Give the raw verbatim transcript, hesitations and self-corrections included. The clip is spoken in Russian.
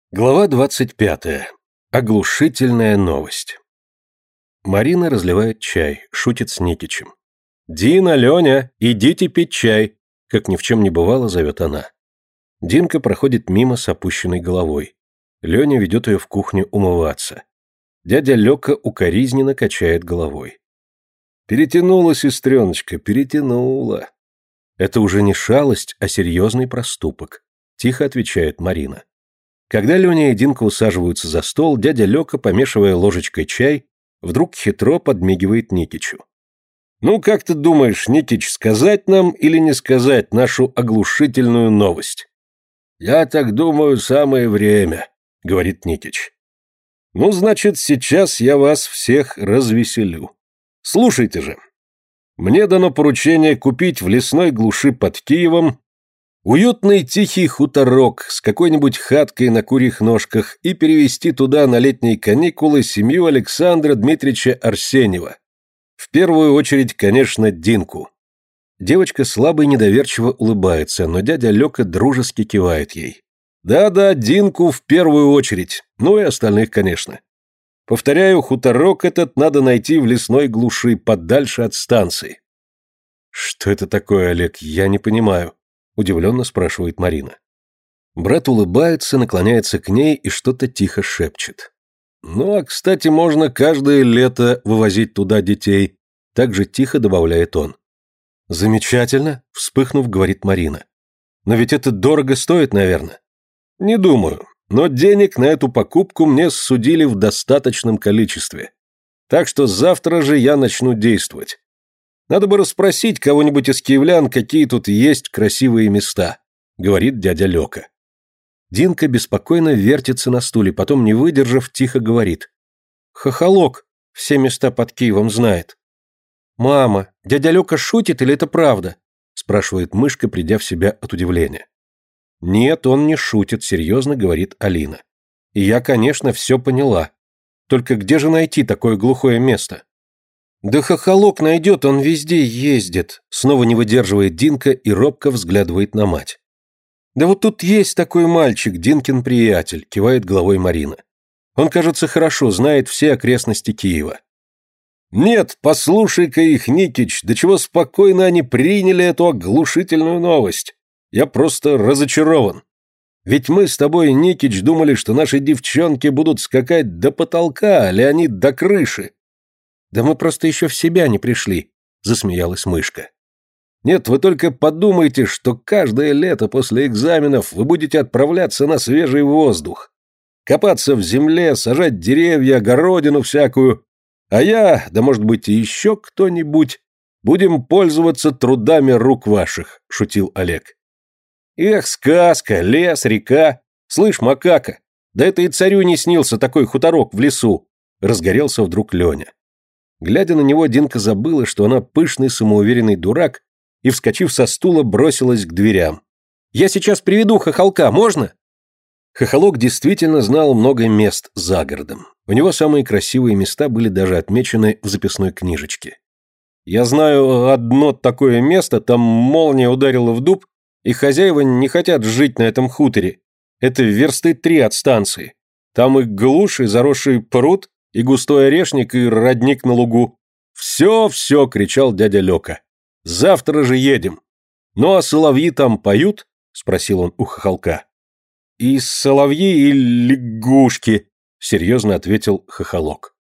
Глава двадцать пятая. Оглушительная новость. Марина разливает чай, шутит с Никичем. «Дина, Леня, идите пить чай!» Как ни в чем не бывало, зовет она. Динка проходит мимо с опущенной головой. Леня ведет ее в кухню умываться. Дядя Лёка укоризненно качает головой. «Перетянула, сестреночка, перетянула!» «Это уже не шалость, а серьезный проступок», тихо отвечает Марина. Когда Леня и Динка усаживаются за стол, дядя Лёка, помешивая ложечкой чай, вдруг хитро подмигивает Никичу. «Ну, как ты думаешь, Никич, сказать нам или не сказать нашу оглушительную новость?» «Я так думаю, самое время», — говорит Никич. «Ну, значит, сейчас я вас всех развеселю. Слушайте же. Мне дано поручение купить в лесной глуши под Киевом уютный тихий хуторок с какой-нибудь хаткой на курьих ножках и перевезти туда на летние каникулы семью Александра Дмитриевича Арсеньева. В первую очередь, конечно, Динку». Девочка слабо и недоверчиво улыбается, но дядя Лёка дружески кивает ей. «Да-да, Динку в первую очередь, ну и остальных, конечно. Повторяю, хуторок этот надо найти в лесной глуши, подальше от станции». «Что это такое, Олег, я не понимаю», — удивленно спрашивает Марина. Брат улыбается, наклоняется к ней и что-то тихо шепчет. «Ну, а, кстати, можно каждое лето вывозить туда детей», — так же тихо добавляет он. «Замечательно», — вспыхнув, говорит Марина. «Но ведь это дорого стоит, наверное». «Не думаю, но денег на эту покупку мне ссудили в достаточном количестве. Так что завтра же я начну действовать. Надо бы расспросить кого-нибудь из киевлян, какие тут есть красивые места», — говорит дядя Лёка. Динка беспокойно вертится на стуле, потом, не выдержав, тихо говорит. «Хохолок все места под Киевом знает». «Мама, дядя Лёка шутит или это правда?» — спрашивает мышка, придя в себя от удивления. «Нет, он не шутит», — серьезно говорит Алина. «И я, конечно, все поняла. Только где же найти такое глухое место?» «Да хохолок найдет, он везде ездит», — снова не выдерживает Динка и робко взглядывает на мать. «Да вот тут есть такой мальчик, Динкин приятель», — кивает головой Марина. «Он, кажется, хорошо знает все окрестности Киева». «Нет, послушай-ка их, Никич, до чего спокойно они приняли эту оглушительную новость. Я просто разочарован. Ведь мы с тобой, Никич, думали, что наши девчонки будут скакать до потолка, а Леонид до крыши». «Да мы просто еще в себя не пришли», — засмеялась мышка. «Нет, вы только подумайте, что каждое лето после экзаменов вы будете отправляться на свежий воздух, копаться в земле, сажать деревья, огородину всякую, а я, да может быть и еще кто-нибудь, будем пользоваться трудами рук ваших», — шутил Олег. «Эх, сказка, лес, река. Слышь, макака, да это и царю не снился такой хуторок в лесу», — разгорелся вдруг Леня. Глядя на него, Динка забыла, что она пышный самоуверенный дурак, и, вскочив со стула, бросилась к дверям. «Я сейчас приведу хохолка, можно?» Хохолок действительно знал много мест за городом. У него самые красивые места были даже отмечены в записной книжечке. «Я знаю одно такое место, там молния ударила в дуб, и хозяева не хотят жить на этом хуторе. Это версты три от станции. Там и глушь, и заросший пруд, и густой орешник, и родник на лугу. Все, все!» — кричал дядя Лёка. «Завтра же едем. Ну а соловьи там поют?» — спросил он у хохолка. «И соловьи, и лягушки», — серьезно ответил хохолок.